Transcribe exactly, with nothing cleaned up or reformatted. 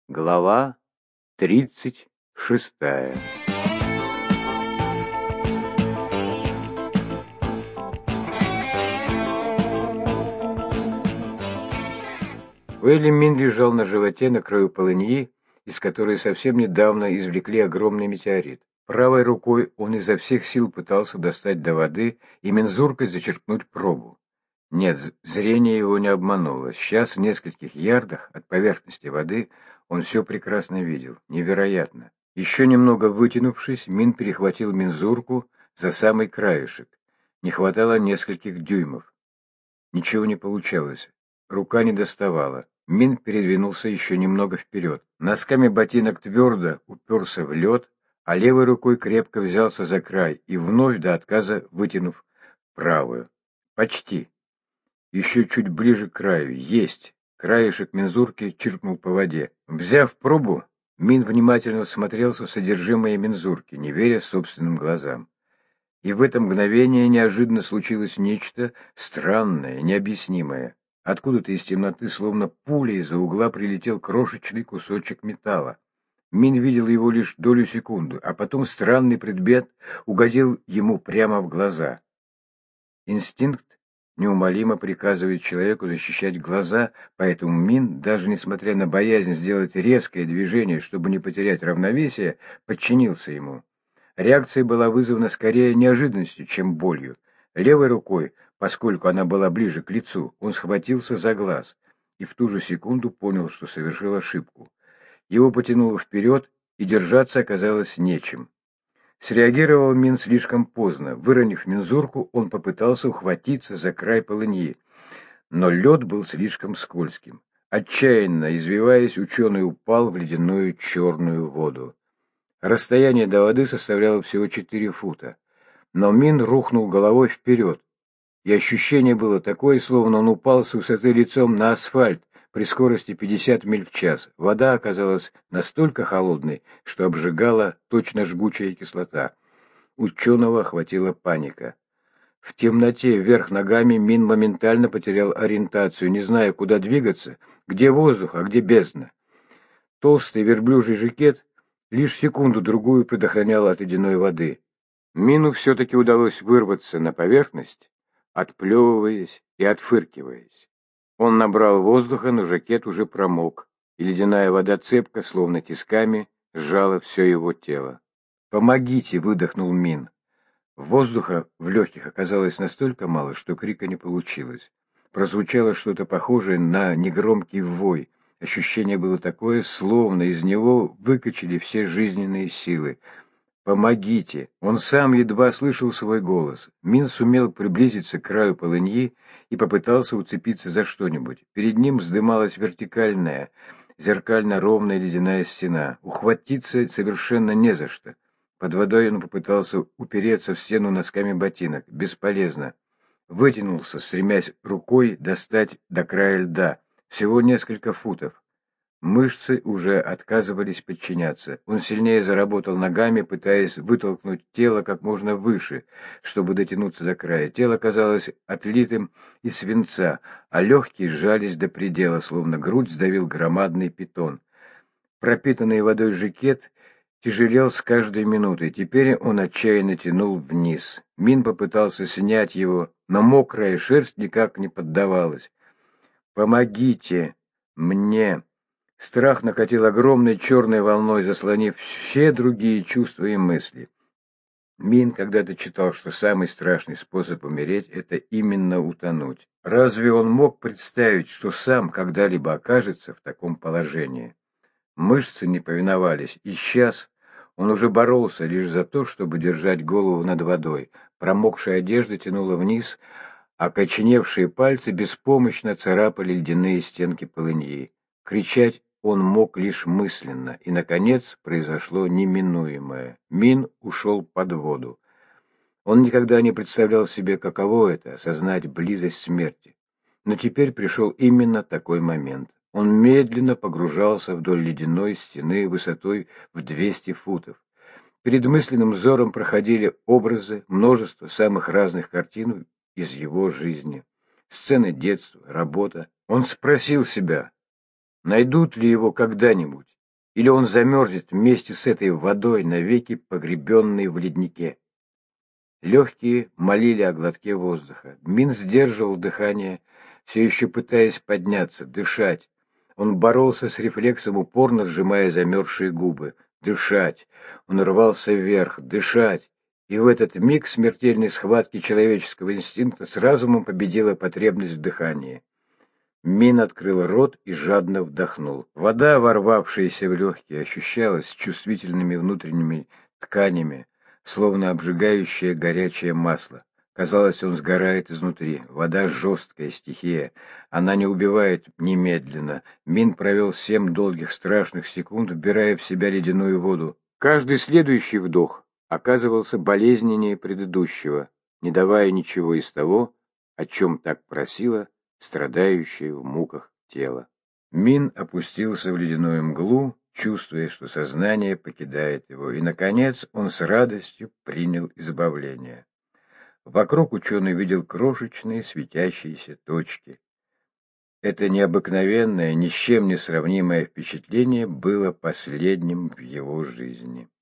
Глава тридцать шестая. Уэйли Мин лежал на животе на краю полыньи, из которой совсем недавно извлекли огромный метеорит. Правой рукой он изо всех сил пытался достать до воды и мензуркой зачерпнуть пробу. Нет, зрение его не обмануло. Сейчас в нескольких ярдах от поверхности воды он все прекрасно видел. Невероятно. Еще немного вытянувшись, Мин перехватил мензурку за самый краешек. Не хватало нескольких дюймов. Ничего не получалось. Рука не доставала. Мин передвинулся еще немного вперед. Носками ботинок твердо уперся в лед, а левой рукой крепко взялся за край и вновь до отказа вытянув правую. Почти. Еще чуть ближе к краю. Есть. Краешек мензурки чиркнул по воде. Взяв пробу, Мин внимательно всмотрелся в содержимое мензурки, не веря собственным глазам. И в это мгновение неожиданно случилось нечто странное, необъяснимое. Откуда-то из темноты, словно пуля из-за угла, прилетел крошечный кусочек металла. Мин видел его лишь долю секунды, а потом странный предмет угодил ему прямо в глаза. Инстинкт неумолимо приказывает человеку защищать глаза, поэтому Мин, даже несмотря на боязнь сделать резкое движение, чтобы не потерять равновесие, подчинился ему. Реакция была вызвана скорее неожиданностью, чем болью. Левой рукой, поскольку она была ближе к лицу, он схватился за глаз и в ту же секунду понял, что совершил ошибку. Его потянуло вперед, и держаться оказалось нечем. Среагировал Мин слишком поздно. Выронив мензурку, он попытался ухватиться за край полыньи, но лед был слишком скользким. Отчаянно извиваясь, ученый упал в ледяную черную воду. Расстояние до воды составляло всего четыре фута, но Мин рухнул головой вперед, и ощущение было такое, словно он упал с высоты лицом на асфальт при скорости пятьдесят миль в час. Вода оказалась настолько холодной, что обжигала точно жгучая кислота. Ученого охватила паника. В темноте вверх ногами Мин моментально потерял ориентацию, не зная, куда двигаться, где воздух, а где бездна. Толстый верблюжий жакет лишь секунду-другую предохранял от ледяной воды. Мину все-таки удалось вырваться на поверхность, отплевываясь и отфыркиваясь. Он набрал воздуха, но жакет уже промок, и ледяная вода цепко, словно тисками, сжала все его тело. «Помогите!» — выдохнул Мин. Воздуха в легких оказалось настолько мало, что крика не получилось. Прозвучало что-то похожее на негромкий вой. Ощущение было такое, словно из него выкачали все жизненные силы. «Помогите!» Он сам едва слышал свой голос. Мин сумел приблизиться к краю полыньи и попытался уцепиться за что-нибудь. Перед ним вздымалась вертикальная, зеркально-ровная ледяная стена. Ухватиться совершенно не за что. Под водой он попытался упереться в стену носками ботинок. Бесполезно. Вытянулся, стремясь рукой достать до края льда. Всего несколько футов. Мышцы уже отказывались подчиняться. Он сильнее заработал ногами, пытаясь вытолкнуть тело как можно выше, чтобы дотянуться до края. Тело казалось отлитым из свинца, а легкие сжались до предела, словно грудь сдавил громадный питон. Пропитанный водой жакет тяжелел с каждой минутой. Теперь он отчаянно тянул вниз. Мин попытался снять его, но мокрая шерсть никак не поддавалась. «Помогите мне!» Страх накатил огромной черной волной, заслонив все другие чувства и мысли. Мин когда-то читал, что самый страшный способ умереть – это именно утонуть. Разве он мог представить, что сам когда-либо окажется в таком положении? Мышцы не повиновались, и сейчас он уже боролся лишь за то, чтобы держать голову над водой. Промокшая одежда тянула вниз, а окоченевшие пальцы беспомощно царапали ледяные стенки полыньи. Кричать он мог лишь мысленно, и, наконец, произошло неминуемое. Мин ушел под воду. Он никогда не представлял себе, каково это — осознать близость смерти. Но теперь пришел именно такой момент. Он медленно погружался вдоль ледяной стены высотой в двести футов. Перед мысленным взором проходили образы, множество самых разных картин из его жизни. Сцены детства, работа. Он спросил себя, найдут ли его когда-нибудь, или он замерзнет вместе с этой водой, навеки погребенной в леднике. Легкие молили о глотке воздуха. Мин сдерживал дыхание, все еще пытаясь подняться, дышать. Он боролся с рефлексом, упорно сжимая замерзшие губы. Дышать. Он рвался вверх. Дышать. И в этот миг смертельной схватки человеческого инстинкта с разумом победила потребность в дыхании. Мин открыл рот и жадно вдохнул. Вода, ворвавшаяся в легкие, ощущалась чувствительными внутренними тканями, словно обжигающее горячее масло. Казалось, он сгорает изнутри. Вода — жесткая стихия. Она не убивает немедленно. Мин провел семь долгих страшных секунд, вбирая в себя ледяную воду. Каждый следующий вдох оказывался болезненнее предыдущего, не давая ничего из того, о чем так просило страдающее в муках тело. Мин опустился в ледяную мглу, чувствуя, что сознание покидает его, и, наконец, он с радостью принял избавление. Вокруг ученый видел крошечные светящиеся точки. Это необыкновенное, ни с чем не сравнимое впечатление было последним в его жизни.